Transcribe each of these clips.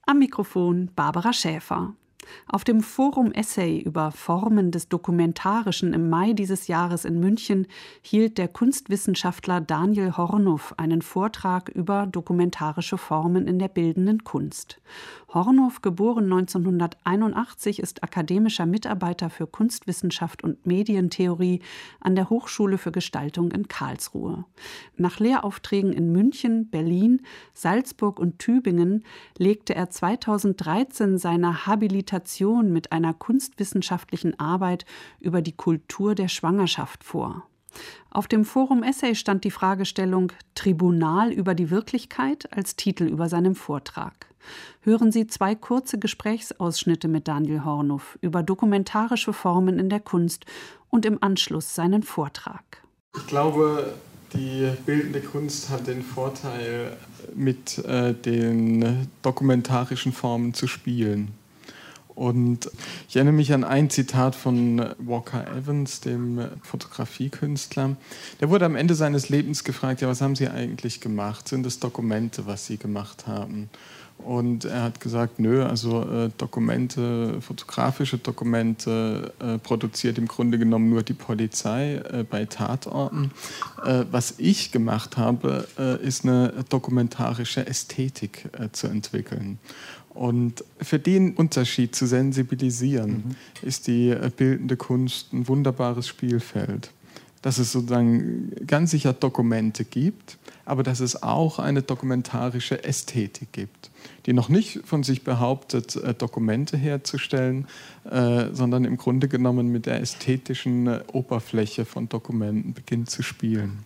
Am Mikrofon Barbara Schäfer. Auf dem Forum Essay über Formen des Dokumentarischen im Mai dieses Jahres in München hielt der Kunstwissenschaftler Daniel Hornuf einen Vortrag über dokumentarische Formen in der bildenden Kunst. Hornuf, geboren 1981, ist akademischer Mitarbeiter für Kunstwissenschaft und Medientheorie an der Hochschule für Gestaltung in Karlsruhe. Nach Lehraufträgen in München, Berlin, Salzburg und Tübingen legte er 2013 seine Habilitation mit einer kunstwissenschaftlichen Arbeit über die Kultur der Schwangerschaft vor. Auf dem Forum Essay stand die Fragestellung »Tribunal über die Wirklichkeit« als Titel über seinem Vortrag. Hören Sie 2 kurze Gesprächsausschnitte mit Daniel Hornuf über dokumentarische Formen in der Kunst und im Anschluss seinen Vortrag. Ich glaube, die bildende Kunst hat den Vorteil, mit den dokumentarischen Formen zu spielen. Und ich erinnere mich an ein Zitat von Walker Evans, dem Fotografiekünstler. Der wurde am Ende seines Lebens gefragt, ja, was haben Sie eigentlich gemacht? Sind es Dokumente, was Sie gemacht haben? Und er hat gesagt, nö, also Dokumente, fotografische Dokumente produziert im Grunde genommen nur die Polizei bei Tatorten. Was ich gemacht habe, ist eine dokumentarische Ästhetik zu entwickeln. Und für den Unterschied zu sensibilisieren, ist die bildende Kunst ein wunderbares Spielfeld. Dass es sozusagen ganz sicher Dokumente gibt, aber dass es auch eine dokumentarische Ästhetik gibt, die noch nicht von sich behauptet, Dokumente herzustellen, sondern im Grunde genommen mit der ästhetischen Oberfläche von Dokumenten beginnt zu spielen.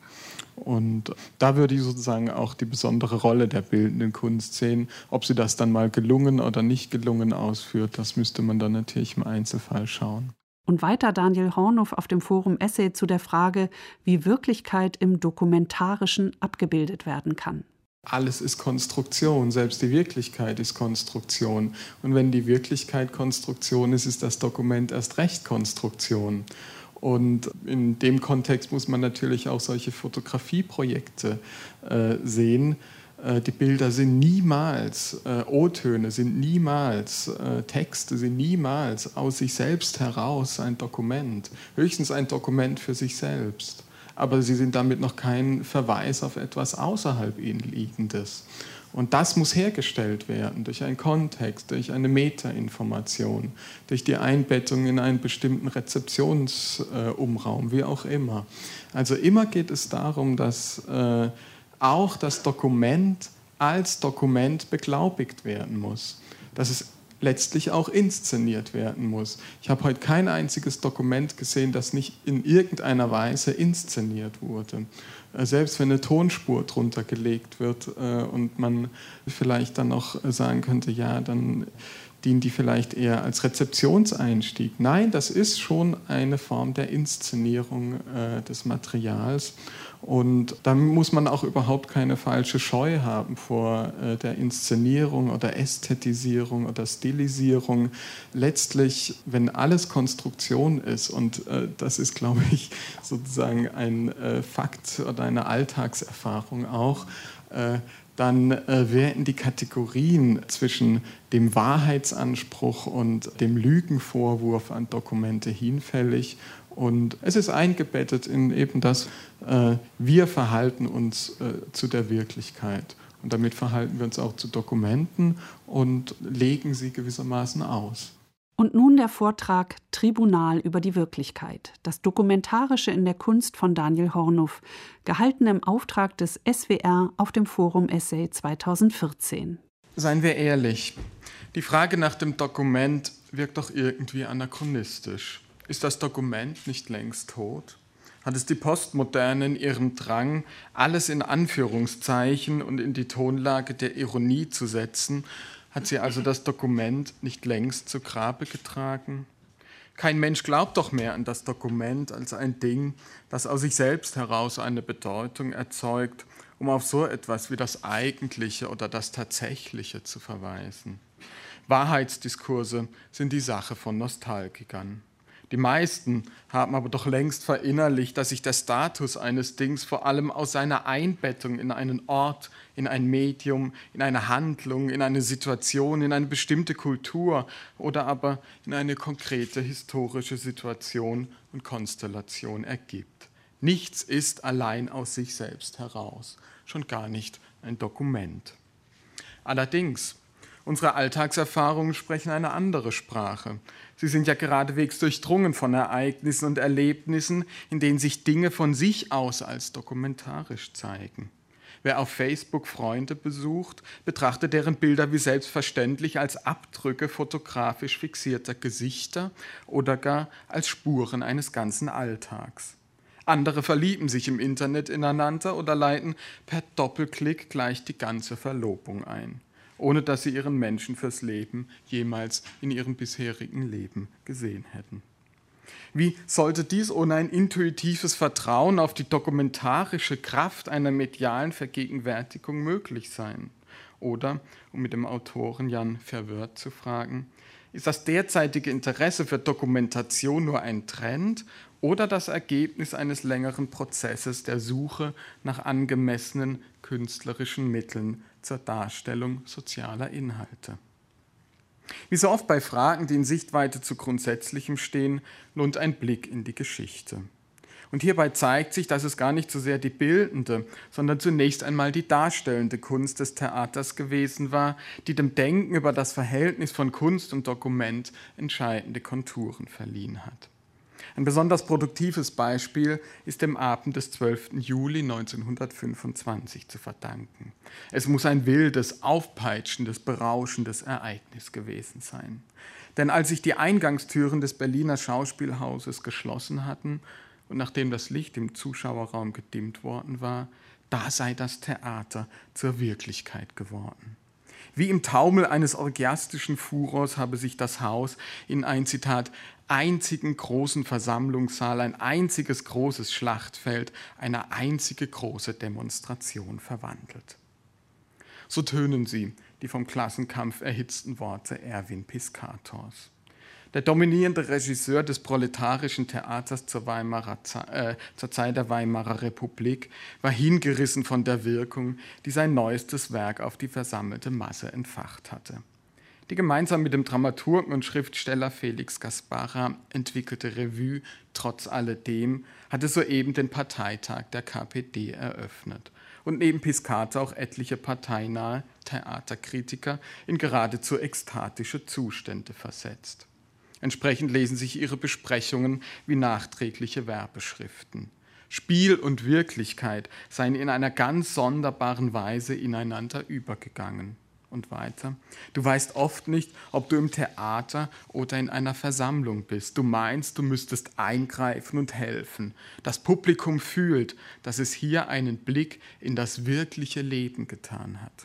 Und da würde ich sozusagen auch die besondere Rolle der bildenden Kunst sehen. Ob sie das dann mal gelungen oder nicht gelungen ausführt, das müsste man dann natürlich im Einzelfall schauen. Und weiter Daniel Hornuf auf dem Forum Essay zu der Frage, wie Wirklichkeit im Dokumentarischen abgebildet werden kann. Alles ist Konstruktion, selbst die Wirklichkeit ist Konstruktion. Und wenn die Wirklichkeit Konstruktion ist, ist das Dokument erst recht Konstruktion. Und in dem Kontext muss man natürlich auch solche Fotografieprojekte sehen. Die Bilder sind niemals O-Töne, sind niemals Texte, sind niemals aus sich selbst heraus ein Dokument. Höchstens ein Dokument für sich selbst. Aber sie sind damit noch kein Verweis auf etwas außerhalb ihnen Liegendes. Und das muss hergestellt werden durch einen Kontext, durch eine Metainformation, durch die Einbettung in einen bestimmten Rezeptionsumraum, wie auch immer. Also immer geht es darum, dass auch das Dokument als Dokument beglaubigt werden muss, dass es letztlich auch inszeniert werden muss. Ich habe heute kein einziges Dokument gesehen, das nicht in irgendeiner Weise inszeniert wurde. Selbst wenn eine Tonspur drunter gelegt wird und man vielleicht dann noch sagen könnte, ja, dann dient die vielleicht eher als Rezeptionseinstieg. Nein, das ist schon eine Form der Inszenierung des Materials. Und da muss man auch überhaupt keine falsche Scheu haben vor der Inszenierung oder Ästhetisierung oder Stilisierung. Letztlich, wenn alles Konstruktion ist, und das ist, glaube ich, sozusagen ein Fakt oder eine Alltagserfahrung auch, dann werden die Kategorien zwischen dem Wahrheitsanspruch und dem Lügenvorwurf an Dokumente hinfällig. Und es ist eingebettet in eben das, wir verhalten uns zu der Wirklichkeit. Und damit verhalten wir uns auch zu Dokumenten und legen sie gewissermaßen aus. Und nun der Vortrag Tribunal über die Wirklichkeit, das Dokumentarische in der Kunst von Daniel Hornuf, gehalten im Auftrag des SWR auf dem Forum Essay 2014. Seien wir ehrlich, die Frage nach dem Dokument wirkt doch irgendwie anachronistisch. Ist das Dokument nicht längst tot? Hat es die Postmoderne in ihrem Drang, alles in Anführungszeichen und in die Tonlage der Ironie zu setzen, hat sie also das Dokument nicht längst zu Grabe getragen? Kein Mensch glaubt doch mehr an das Dokument als ein Ding, das aus sich selbst heraus eine Bedeutung erzeugt, um auf so etwas wie das Eigentliche oder das Tatsächliche zu verweisen. Wahrheitsdiskurse sind die Sache von Nostalgikern. Die meisten haben aber doch längst verinnerlicht, dass sich der Status eines Dings vor allem aus seiner Einbettung in einen Ort, in ein Medium, in eine Handlung, in eine Situation, in eine bestimmte Kultur oder aber in eine konkrete historische Situation und Konstellation ergibt. Nichts ist allein aus sich selbst heraus, schon gar nicht ein Dokument. Allerdings, unsere Alltagserfahrungen sprechen eine andere Sprache. Sie sind ja geradewegs durchdrungen von Ereignissen und Erlebnissen, in denen sich Dinge von sich aus als dokumentarisch zeigen. Wer auf Facebook Freunde besucht, betrachtet deren Bilder wie selbstverständlich als Abdrücke fotografisch fixierter Gesichter oder gar als Spuren eines ganzen Alltags. Andere verlieben sich im Internet ineinander oder leiten per Doppelklick gleich die ganze Verlobung ein, ohne dass sie ihren Menschen fürs Leben jemals in ihrem bisherigen Leben gesehen hätten. Wie sollte dies ohne ein intuitives Vertrauen auf die dokumentarische Kraft einer medialen Vergegenwärtigung möglich sein? Oder, um mit dem Autoren Jan Verwörth zu fragen, ist das derzeitige Interesse für Dokumentation nur ein Trend oder das Ergebnis eines längeren Prozesses der Suche nach angemessenen künstlerischen Mitteln zur Darstellung sozialer Inhalte? Wie so oft bei Fragen, die in Sichtweite zu Grundsätzlichem stehen, lohnt ein Blick in die Geschichte. Und hierbei zeigt sich, dass es gar nicht so sehr die bildende, sondern zunächst einmal die darstellende Kunst des Theaters gewesen war, die dem Denken über das Verhältnis von Kunst und Dokument entscheidende Konturen verliehen hat. Ein besonders produktives Beispiel ist dem Abend des 12. Juli 1925 zu verdanken. Es muss ein wildes, aufpeitschendes, berauschendes Ereignis gewesen sein. Denn als sich die Eingangstüren des Berliner Schauspielhauses geschlossen hatten und nachdem das Licht im Zuschauerraum gedimmt worden war, da sei das Theater zur Wirklichkeit geworden. Wie im Taumel eines orgiastischen Furors habe sich das Haus in ein, Zitat, einzigen großen Versammlungssaal, ein einziges großes Schlachtfeld, eine einzige große Demonstration verwandelt. So tönen sie, die vom Klassenkampf erhitzten Worte Erwin Piscators. Der dominierende Regisseur des proletarischen Theaters zur Zeit der Weimarer Republik war hingerissen von der Wirkung, die sein neuestes Werk auf die versammelte Masse entfacht hatte. Die gemeinsam mit dem Dramaturgen und Schriftsteller Felix Gaspara entwickelte Revue Trotz alledem hatte soeben den Parteitag der KPD eröffnet und neben Piscator auch etliche parteinahe Theaterkritiker in geradezu ekstatische Zustände versetzt. Entsprechend lesen sich ihre Besprechungen wie nachträgliche Werbeschriften. Spiel und Wirklichkeit seien in einer ganz sonderbaren Weise ineinander übergegangen. Und weiter, du weißt oft nicht, ob du im Theater oder in einer Versammlung bist. Du meinst, du müsstest eingreifen und helfen. Das Publikum fühlt, dass es hier einen Blick in das wirkliche Leben getan hat.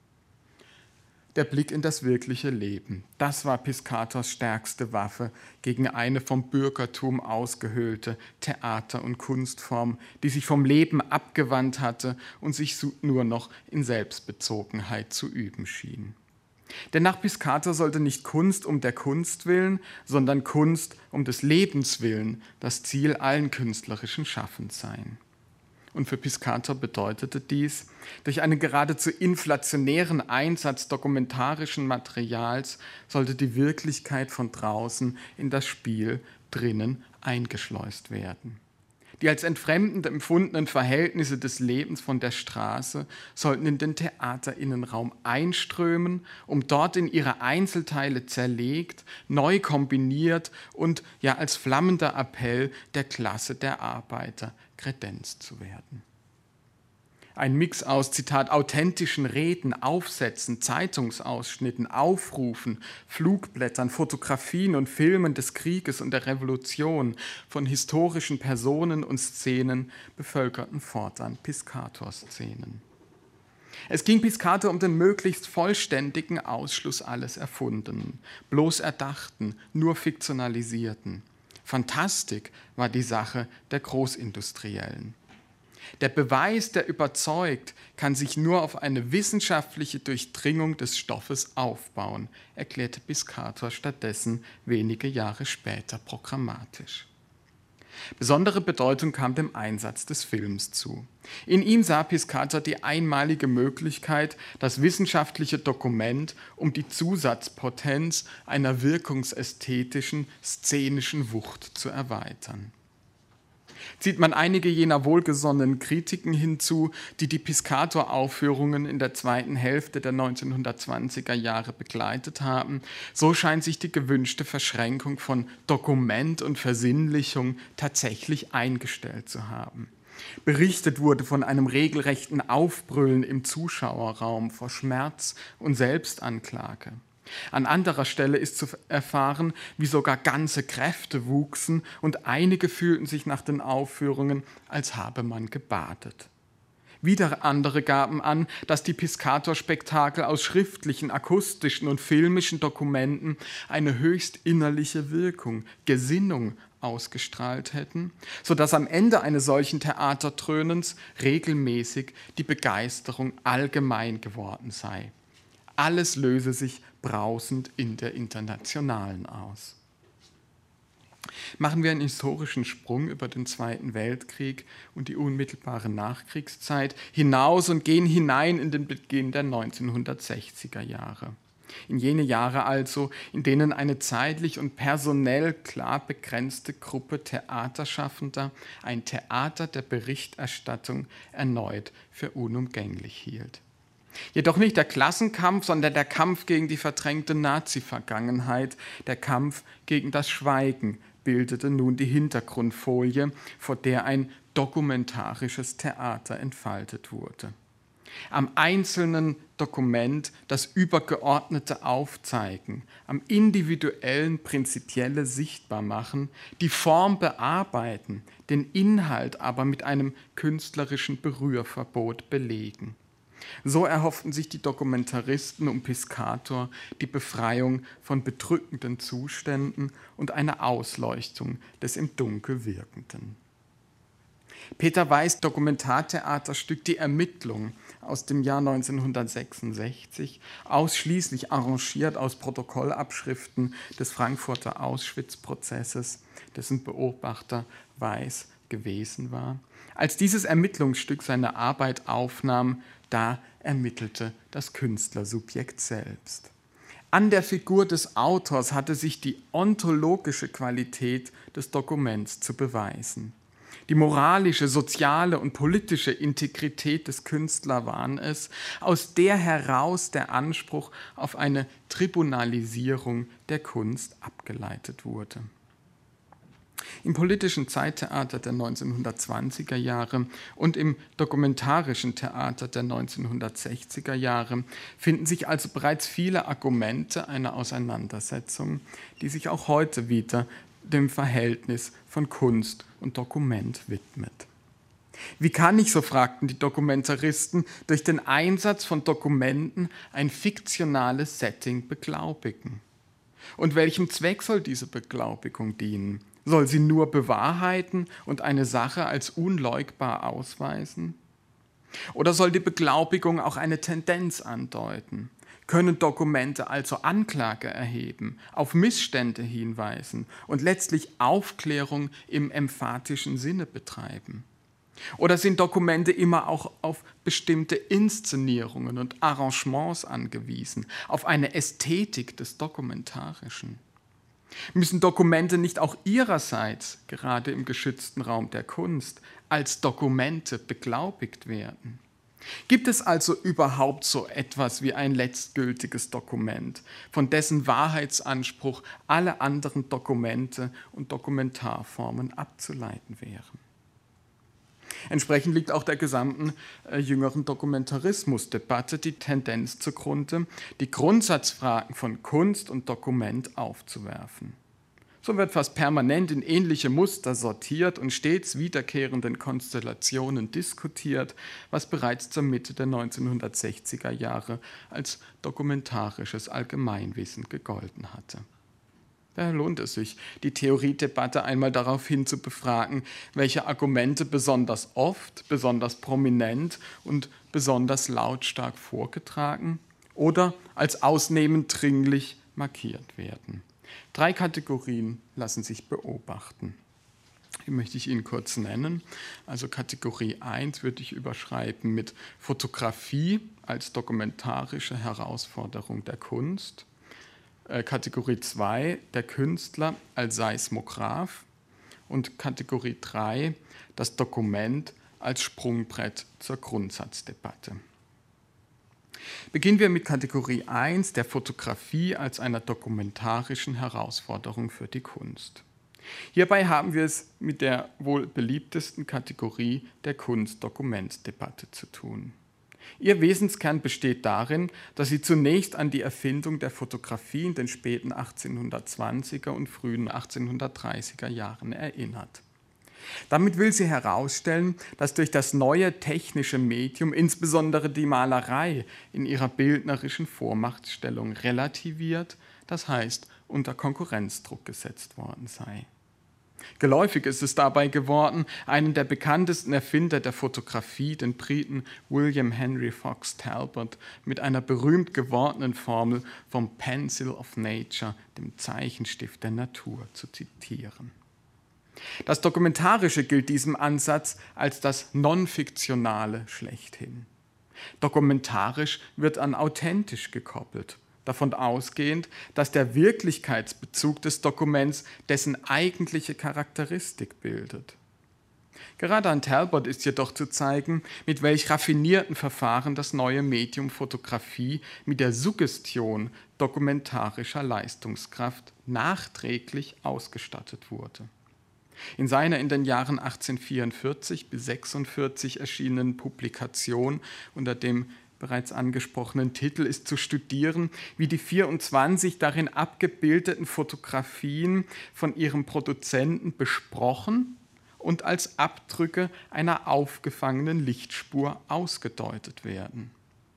Der Blick in das wirkliche Leben, das war Piscators stärkste Waffe gegen eine vom Bürgertum ausgehöhlte Theater- und Kunstform, die sich vom Leben abgewandt hatte und sich nur noch in Selbstbezogenheit zu üben schien. Denn nach Piscator sollte nicht Kunst um der Kunst willen, sondern Kunst um des Lebens willen das Ziel allen künstlerischen Schaffens sein. Und für Piscator bedeutete dies, durch einen geradezu inflationären Einsatz dokumentarischen Materials sollte die Wirklichkeit von draußen in das Spiel drinnen eingeschleust werden. Die als entfremdend empfundenen Verhältnisse des Lebens von der Straße sollten in den Theaterinnenraum einströmen, um dort in ihre Einzelteile zerlegt, neu kombiniert und ja als flammender Appell der Klasse der Arbeiter kredenzt zu werden. Ein Mix aus, Zitat, authentischen Reden, Aufsätzen, Zeitungsausschnitten, Aufrufen, Flugblättern, Fotografien und Filmen des Krieges und der Revolution, von historischen Personen und Szenen bevölkerten fortan Piscator-Szenen. Es ging Piscator um den möglichst vollständigen Ausschluss alles Erfundenen, bloß Erdachten, nur Fiktionalisierten. Fantastik war die Sache der Großindustriellen. Der Beweis, der überzeugt, kann sich nur auf eine wissenschaftliche Durchdringung des Stoffes aufbauen, erklärte Piscator stattdessen wenige Jahre später programmatisch. Besondere Bedeutung kam dem Einsatz des Films zu. In ihm sah Piscator die einmalige Möglichkeit, das wissenschaftliche Dokument um die Zusatzpotenz einer wirkungsästhetischen, szenischen Wucht zu erweitern. Zieht man einige jener wohlgesonnenen Kritiken hinzu, die die Piscator-Aufführungen in der zweiten Hälfte der 1920er Jahre begleitet haben, so scheint sich die gewünschte Verschränkung von Dokument und Versinnlichung tatsächlich eingestellt zu haben. Berichtet wurde von einem regelrechten Aufbrüllen im Zuschauerraum vor Schmerz und Selbstanklage. An anderer Stelle ist zu erfahren, wie sogar ganze Kräfte wuchsen und einige fühlten sich nach den Aufführungen, als habe man gebadet. Wieder andere gaben an, dass die Piscator-Spektakel aus schriftlichen, akustischen und filmischen Dokumenten eine höchst innerliche Wirkung, Gesinnung ausgestrahlt hätten, sodass am Ende eines solchen Theatertrönens regelmäßig die Begeisterung allgemein geworden sei. Alles löse sich brausend in der Internationalen aus. Machen wir einen historischen Sprung über den Zweiten Weltkrieg und die unmittelbare Nachkriegszeit hinaus und gehen hinein in den Beginn der 1960er Jahre. In jene Jahre also, in denen eine zeitlich und personell klar begrenzte Gruppe Theaterschaffender ein Theater der Berichterstattung erneut für unumgänglich hielt. Jedoch nicht der Klassenkampf, sondern der Kampf gegen die verdrängte Nazi-Vergangenheit, der Kampf gegen das Schweigen bildete nun die Hintergrundfolie, vor der ein dokumentarisches Theater entfaltet wurde. Am einzelnen Dokument das übergeordnete Aufzeigen, am individuellen prinzipielle Sichtbarmachen, die Form bearbeiten, den Inhalt aber mit einem künstlerischen Berührverbot belegen. So erhofften sich die Dokumentaristen um Piscator die Befreiung von bedrückenden Zuständen und eine Ausleuchtung des im Dunkel Wirkenden. Peter Weiß' Dokumentartheaterstück Die Ermittlung aus dem Jahr 1966, ausschließlich arrangiert aus Protokollabschriften des Frankfurter Auschwitz-Prozesses, dessen Beobachter Weiß gewesen war. Als dieses Ermittlungsstück seine Arbeit aufnahm, da ermittelte das Künstlersubjekt selbst. An der Figur des Autors hatte sich die ontologische Qualität des Dokuments zu beweisen. Die moralische, soziale und politische Integrität des Künstlers waren es, aus der heraus der Anspruch auf eine Tribunalisierung der Kunst abgeleitet wurde. Im politischen Zeittheater der 1920er Jahre und im dokumentarischen Theater der 1960er Jahre finden sich also bereits viele Argumente einer Auseinandersetzung, die sich auch heute wieder dem Verhältnis von Kunst und Dokument widmet. Wie kann ich, so fragten die Dokumentaristen, durch den Einsatz von Dokumenten ein fiktionales Setting beglaubigen? Und welchem Zweck soll diese Beglaubigung dienen? Soll sie nur bewahrheiten und eine Sache als unleugbar ausweisen? Oder soll die Beglaubigung auch eine Tendenz andeuten? Können Dokumente also Anklage erheben, auf Missstände hinweisen und letztlich Aufklärung im emphatischen Sinne betreiben? Oder sind Dokumente immer auch auf bestimmte Inszenierungen und Arrangements angewiesen, auf eine Ästhetik des Dokumentarischen? Müssen Dokumente nicht auch ihrerseits, gerade im geschützten Raum der Kunst, als Dokumente beglaubigt werden? Gibt es also überhaupt so etwas wie ein letztgültiges Dokument, von dessen Wahrheitsanspruch alle anderen Dokumente und Dokumentarformen abzuleiten wären? Entsprechend liegt auch der gesamten jüngeren Dokumentarismusdebatte die Tendenz zugrunde, die Grundsatzfragen von Kunst und Dokument aufzuwerfen. So wird fast permanent in ähnliche Muster sortiert und stets wiederkehrenden Konstellationen diskutiert, was bereits zur Mitte der 1960er Jahre als dokumentarisches Allgemeinwissen gegolten hatte. Da lohnt es sich, die Theoriedebatte einmal daraufhin zu befragen, welche Argumente besonders oft, besonders prominent und besonders lautstark vorgetragen oder als ausnehmend dringlich markiert werden. 3 Kategorien lassen sich beobachten. Die möchte ich Ihnen kurz nennen. Also Kategorie 1 würde ich überschreiben mit Fotografie als dokumentarische Herausforderung der Kunst. Kategorie 2, der Künstler als Seismograph. Und Kategorie 3, das Dokument als Sprungbrett zur Grundsatzdebatte. Beginnen wir mit Kategorie 1, der Fotografie als einer dokumentarischen Herausforderung für die Kunst. Hierbei haben wir es mit der wohl beliebtesten Kategorie der Kunst-Dokument-Debatte zu tun. Ihr Wesenskern besteht darin, dass sie zunächst an die Erfindung der Fotografie in den späten 1820er und frühen 1830er Jahren erinnert. Damit will sie herausstellen, dass durch das neue technische Medium insbesondere die Malerei in ihrer bildnerischen Vormachtstellung relativiert, das heißt unter Konkurrenzdruck gesetzt worden sei. Geläufig ist es dabei geworden, einen der bekanntesten Erfinder der Fotografie, den Briten William Henry Fox Talbot, mit einer berühmt gewordenen Formel vom Pencil of Nature, dem Zeichenstift der Natur, zu zitieren. Das Dokumentarische gilt diesem Ansatz als das Non-Fiktionale schlechthin. Dokumentarisch wird an authentisch gekoppelt, davon ausgehend, dass der Wirklichkeitsbezug des Dokuments dessen eigentliche Charakteristik bildet. Gerade an Talbot ist jedoch zu zeigen, mit welch raffinierten Verfahren das neue Medium Fotografie mit der Suggestion dokumentarischer Leistungskraft nachträglich ausgestattet wurde. In seiner in den Jahren 1844 bis 1846 erschienenen Publikation unter dem bereits angesprochenen Titel ist zu studieren, wie die 24 darin abgebildeten Fotografien von ihrem Produzenten besprochen und als Abdrücke einer aufgefangenen Lichtspur ausgedeutet werden.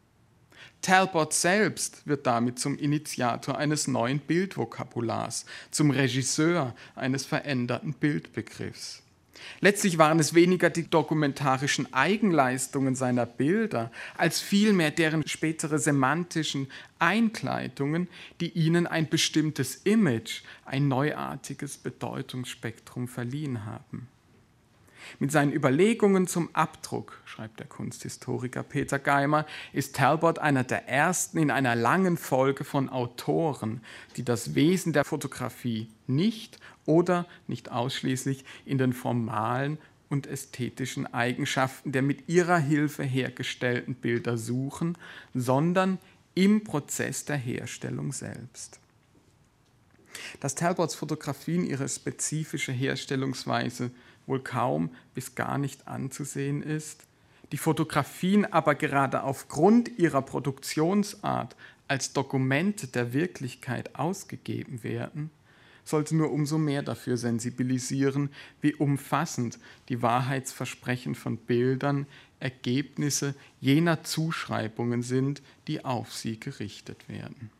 Talbot selbst wird damit zum Initiator eines neuen Bildvokabulars, zum Regisseur eines veränderten Bildbegriffs. Letztlich waren es weniger die dokumentarischen Eigenleistungen seiner Bilder, als vielmehr deren spätere semantischen Einkleidungen, die ihnen ein bestimmtes Image, ein neuartiges Bedeutungsspektrum verliehen haben. Mit seinen Überlegungen zum Abdruck, schreibt der Kunsthistoriker Peter Geimer, ist Talbot einer der ersten in einer langen Folge von Autoren, die das Wesen der Fotografie nicht oder nicht ausschließlich in den formalen und ästhetischen Eigenschaften der mit ihrer Hilfe hergestellten Bilder suchen, sondern im Prozess der Herstellung selbst. Dass Talbots Fotografien ihre spezifische Herstellungsweise wohl kaum bis gar nicht anzusehen ist, die Fotografien aber gerade aufgrund ihrer Produktionsart als Dokumente der Wirklichkeit ausgegeben werden, sollte nur umso mehr dafür sensibilisieren, wie umfassend die Wahrheitsversprechen von Bildern Ergebnisse jener Zuschreibungen sind, die auf sie gerichtet werden.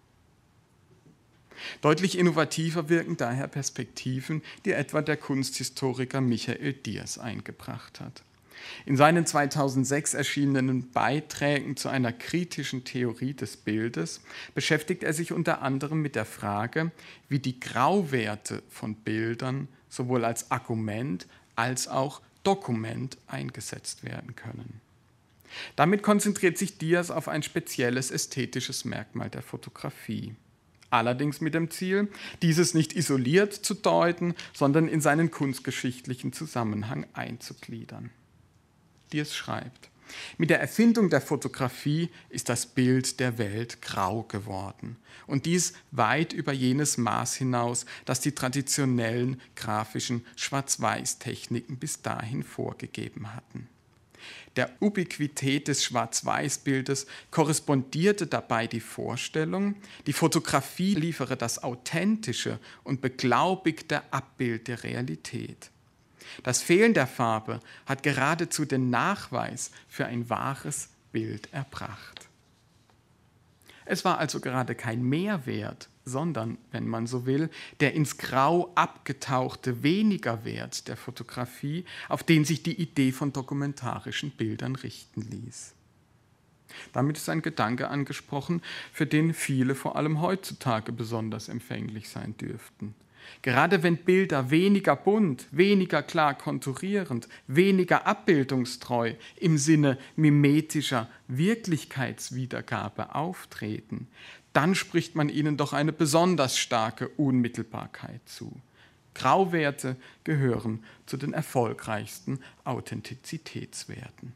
Deutlich innovativer wirken daher Perspektiven, die etwa der Kunsthistoriker Michael Diers eingebracht hat. In seinen 2006 erschienenen Beiträgen zu einer kritischen Theorie des Bildes beschäftigt er sich unter anderem mit der Frage, wie die Grauwerte von Bildern sowohl als Argument als auch Dokument eingesetzt werden können. Damit konzentriert sich Diers auf ein spezielles ästhetisches Merkmal der Fotografie. Allerdings mit dem Ziel, dieses nicht isoliert zu deuten, sondern in seinen kunstgeschichtlichen Zusammenhang einzugliedern. Diers schreibt: Mit der Erfindung der Fotografie ist das Bild der Welt grau geworden. Und dies weit über jenes Maß hinaus, das die traditionellen grafischen Schwarz-Weiß-Techniken bis dahin vorgegeben hatten. Der Ubiquität des Schwarz-Weiß-Bildes korrespondierte dabei die Vorstellung, die Fotografie liefere das authentische und beglaubigte Abbild der Realität. Das Fehlen der Farbe hat geradezu den Nachweis für ein wahres Bild erbracht. Es war also gerade kein Mehrwert, sondern, wenn man so will, der ins Grau abgetauchte Wenigerwert der Fotografie, auf den sich die Idee von dokumentarischen Bildern richten ließ. Damit ist ein Gedanke angesprochen, für den viele vor allem heutzutage besonders empfänglich sein dürften. Gerade wenn Bilder weniger bunt, weniger klar konturierend, weniger abbildungstreu im Sinne mimetischer Wirklichkeitswiedergabe auftreten, dann spricht man ihnen doch eine besonders starke Unmittelbarkeit zu. Grauwerte gehören zu den erfolgreichsten Authentizitätswerten.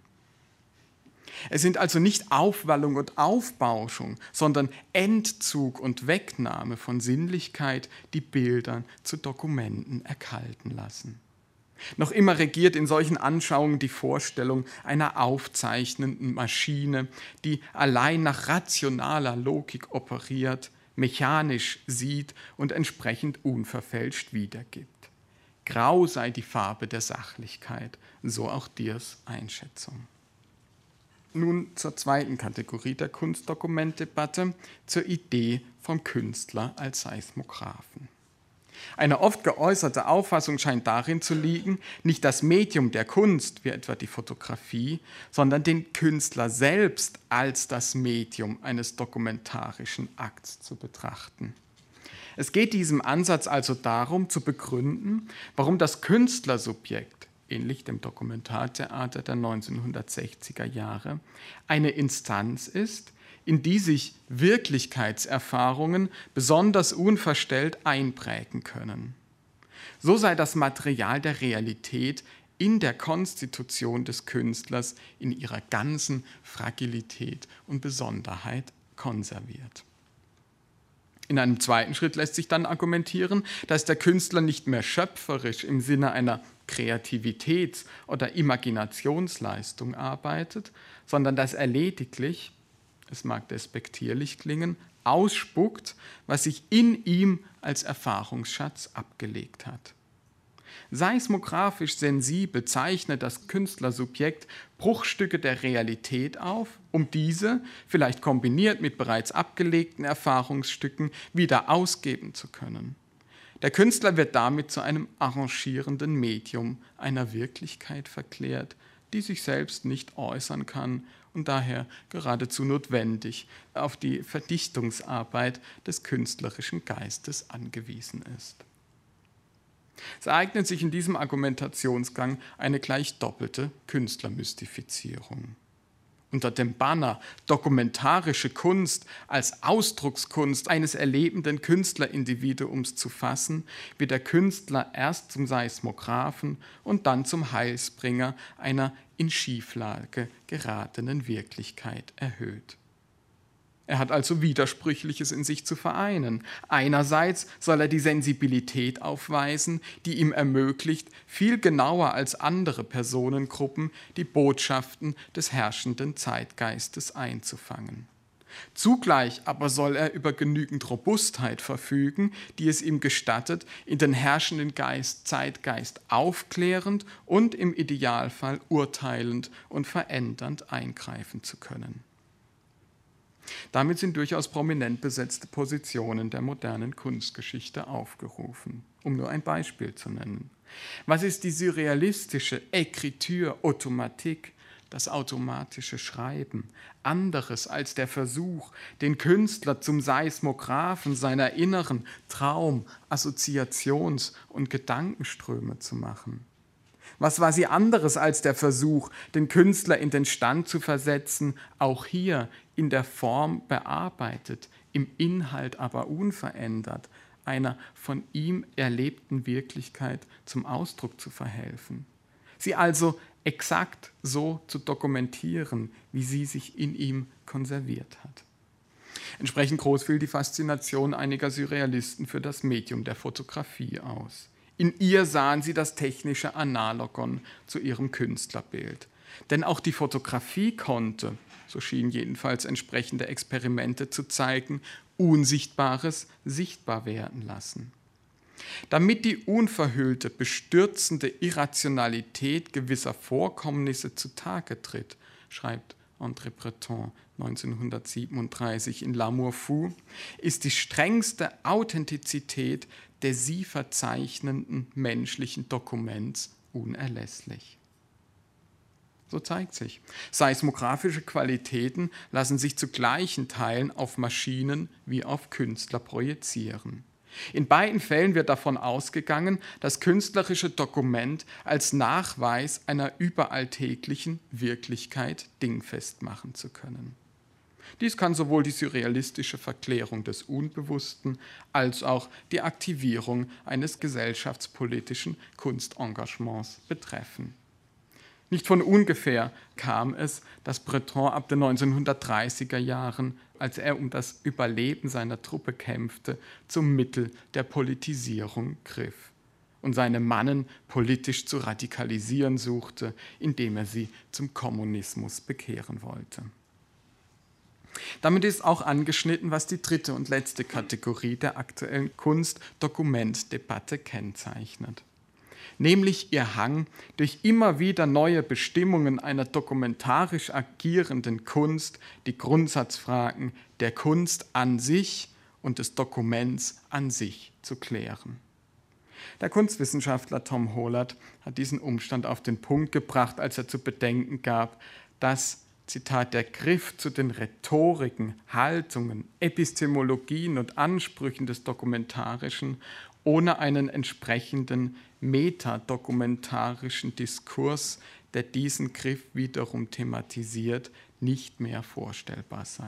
Es sind also nicht Aufwallung und Aufbauschung, sondern Entzug und Wegnahme von Sinnlichkeit, die Bilder zu Dokumenten erkalten lassen. Noch immer regiert in solchen Anschauungen die Vorstellung einer aufzeichnenden Maschine, die allein nach rationaler Logik operiert, mechanisch sieht und entsprechend unverfälscht wiedergibt. Grau sei die Farbe der Sachlichkeit, so auch Dirrs Einschätzung. Nun zur zweiten Kategorie der Kunstdokumentdebatte, zur Idee vom Künstler als Seismographen. Eine oft geäußerte Auffassung scheint darin zu liegen, nicht das Medium der Kunst, wie etwa die Fotografie, sondern den Künstler selbst als das Medium eines dokumentarischen Akts zu betrachten. Es geht diesem Ansatz also darum, zu begründen, warum das Künstlersubjekt, ähnlich dem Dokumentartheater der 1960er Jahre, eine Instanz ist, in die sich Wirklichkeitserfahrungen besonders unverstellt einprägen können. So sei das Material der Realität in der Konstitution des Künstlers in ihrer ganzen Fragilität und Besonderheit konserviert. In einem zweiten Schritt lässt sich dann argumentieren, dass der Künstler nicht mehr schöpferisch im Sinne einer Kreativitäts- oder Imaginationsleistung arbeitet, sondern dass er lediglich, es mag despektierlich klingen, ausspuckt, was sich in ihm als Erfahrungsschatz abgelegt hat. Seismographisch sensibel zeichnet das Künstlersubjekt Bruchstücke der Realität auf, um diese, vielleicht kombiniert mit bereits abgelegten Erfahrungsstücken, wieder ausgeben zu können. Der Künstler wird damit zu einem arrangierenden Medium einer Wirklichkeit verklärt, die sich selbst nicht äußern kann und daher geradezu notwendig auf die Verdichtungsarbeit des künstlerischen Geistes angewiesen ist. Es ereignet sich in diesem Argumentationsgang eine gleich doppelte Künstlermystifizierung. Unter dem Banner dokumentarische Kunst als Ausdruckskunst eines erlebenden Künstlerindividuums zu fassen, wird der Künstler erst zum Seismographen und dann zum Heilsbringer einer in Schieflage geratenen Wirklichkeit erhöht. Er hat also Widersprüchliches in sich zu vereinen. Einerseits soll er die Sensibilität aufweisen, die ihm ermöglicht, viel genauer als andere Personengruppen die Botschaften des herrschenden Zeitgeistes einzufangen. Zugleich aber soll er über genügend Robustheit verfügen, die es ihm gestattet, in den herrschenden Zeitgeist aufklärend und im Idealfall urteilend und verändernd eingreifen zu können. Damit sind durchaus prominent besetzte Positionen der modernen Kunstgeschichte aufgerufen, um nur ein Beispiel zu nennen. Was ist die surrealistische Écriture automatique, das automatische Schreiben, anderes als der Versuch, den Künstler zum Seismographen seiner inneren Traum-, Assoziations- und Gedankenströme zu machen? Was war sie anderes als der Versuch, den Künstler in den Stand zu versetzen, auch hier in der Form bearbeitet, im Inhalt aber unverändert, einer von ihm erlebten Wirklichkeit zum Ausdruck zu verhelfen? Sie also exakt so zu dokumentieren, wie sie sich in ihm konserviert hat. Entsprechend groß fiel die Faszination einiger Surrealisten für das Medium der Fotografie aus. In ihr sahen sie das technische Analogon zu ihrem Künstlerbild. Denn auch die Fotografie konnte, so schienen jedenfalls entsprechende Experimente zu zeigen, Unsichtbares sichtbar werden lassen. Damit die unverhüllte, bestürzende Irrationalität gewisser Vorkommnisse zutage tritt, schreibt André Breton 1937 in L'amour fou, ist die strengste Authentizität des sie verzeichnenden menschlichen Dokuments unerlässlich. So zeigt sich, seismografische Qualitäten lassen sich zu gleichen Teilen auf Maschinen wie auf Künstler projizieren. In beiden Fällen wird davon ausgegangen, das künstlerische Dokument als Nachweis einer überalltäglichen Wirklichkeit dingfest machen zu können. Dies kann sowohl die surrealistische Verklärung des Unbewussten als auch die Aktivierung eines gesellschaftspolitischen Kunstengagements betreffen. Nicht von ungefähr kam es, dass Breton ab den 1930er Jahren, als er um das Überleben seiner Truppe kämpfte, zum Mittel der Politisierung griff und seine Mannen politisch zu radikalisieren suchte, indem er sie zum Kommunismus bekehren wollte. Damit ist auch angeschnitten, was die dritte und letzte Kategorie der aktuellen Kunst-Dokument-Debatte kennzeichnet. Nämlich ihr Hang, durch immer wieder neue Bestimmungen einer dokumentarisch agierenden Kunst die Grundsatzfragen der Kunst an sich und des Dokuments an sich zu klären. Der Kunstwissenschaftler Tom Hollert hat diesen Umstand auf den Punkt gebracht, als er zu bedenken gab, dass, Zitat, der Griff zu den Rhetoriken, Haltungen, Epistemologien und Ansprüchen des Dokumentarischen ohne einen entsprechenden metadokumentarischen Diskurs, der diesen Griff wiederum thematisiert, nicht mehr vorstellbar sei.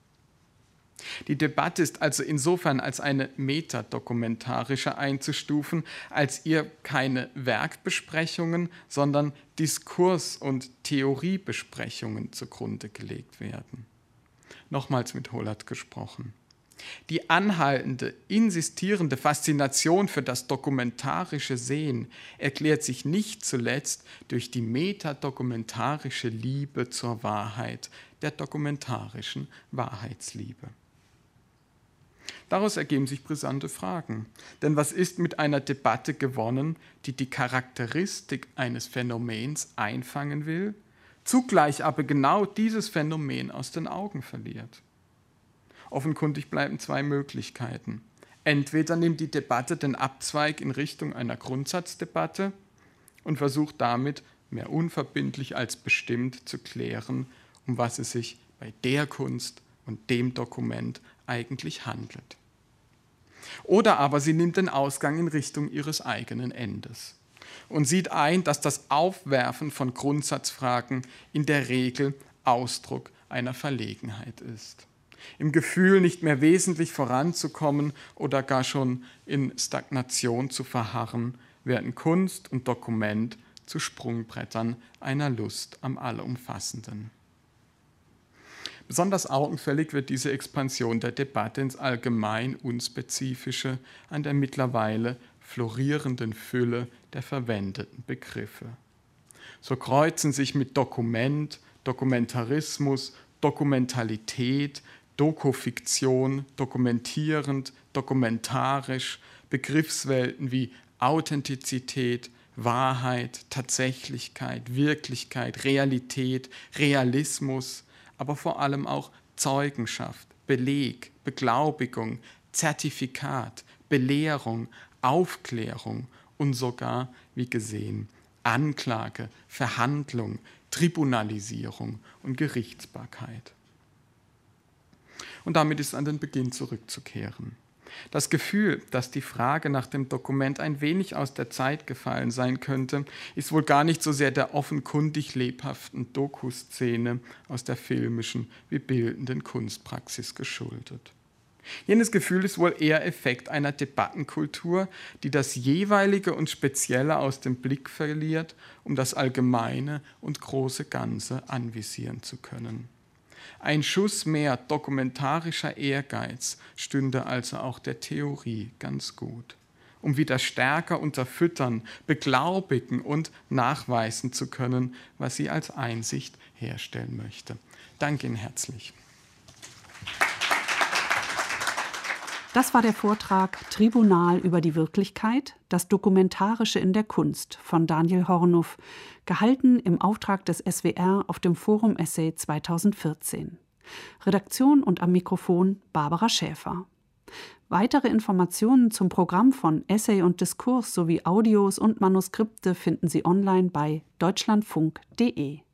Die Debatte ist also insofern als eine metadokumentarische einzustufen, als ihr keine Werkbesprechungen, sondern Diskurs- und Theoriebesprechungen zugrunde gelegt werden. Nochmals mit Hollert gesprochen. Die anhaltende, insistierende Faszination für das dokumentarische Sehen erklärt sich nicht zuletzt durch die metadokumentarische Liebe zur Wahrheit, der dokumentarischen Wahrheitsliebe. Daraus ergeben sich brisante Fragen. Denn was ist mit einer Debatte gewonnen, die die Charakteristik eines Phänomens einfangen will, zugleich aber genau dieses Phänomen aus den Augen verliert? Offenkundig bleiben zwei Möglichkeiten. Entweder nimmt die Debatte den Abzweig in Richtung einer Grundsatzdebatte und versucht damit, mehr unverbindlich als bestimmt zu klären, um was es sich bei der Kunst und dem Dokument eigentlich handelt. Oder aber sie nimmt den Ausgang in Richtung ihres eigenen Endes und sieht ein, dass das Aufwerfen von Grundsatzfragen in der Regel Ausdruck einer Verlegenheit ist. Im Gefühl, nicht mehr wesentlich voranzukommen oder gar schon in Stagnation zu verharren, werden Kunst und Dokument zu Sprungbrettern einer Lust am Allumfassenden. Besonders augenfällig wird diese Expansion der Debatte ins allgemein Unspezifische an der mittlerweile florierenden Fülle der verwendeten Begriffe. So kreuzen sich mit Dokument, Dokumentarismus, Dokumentalität, Dokufiktion, dokumentierend, dokumentarisch, Begriffswelten wie Authentizität, Wahrheit, Tatsächlichkeit, Wirklichkeit, Realität, Realismus, aber vor allem auch Zeugenschaft, Beleg, Beglaubigung, Zertifikat, Belehrung, Aufklärung und sogar, wie gesehen, Anklage, Verhandlung, Tribunalisierung und Gerichtsbarkeit. Und damit ist an den Beginn zurückzukehren. Das Gefühl, dass die Frage nach dem Dokument ein wenig aus der Zeit gefallen sein könnte, ist wohl gar nicht so sehr der offenkundig lebhaften Doku-Szene aus der filmischen wie bildenden Kunstpraxis geschuldet. Jenes Gefühl ist wohl eher Effekt einer Debattenkultur, die das Jeweilige und Spezielle aus dem Blick verliert, um das Allgemeine und große Ganze anvisieren zu können. Ein Schuss mehr dokumentarischer Ehrgeiz stünde also auch der Theorie ganz gut, um wieder stärker unterfüttern, beglaubigen und nachweisen zu können, was sie als Einsicht herstellen möchte. Danke Ihnen herzlich. Das war der Vortrag Tribunal über die Wirklichkeit, das Dokumentarische in der Kunst von Daniel Hornuff, gehalten im Auftrag des SWR auf dem Forum Essay 2014. Redaktion und am Mikrofon Barbara Schäfer. Weitere Informationen zum Programm von Essay und Diskurs sowie Audios und Manuskripte finden Sie online bei deutschlandfunk.de.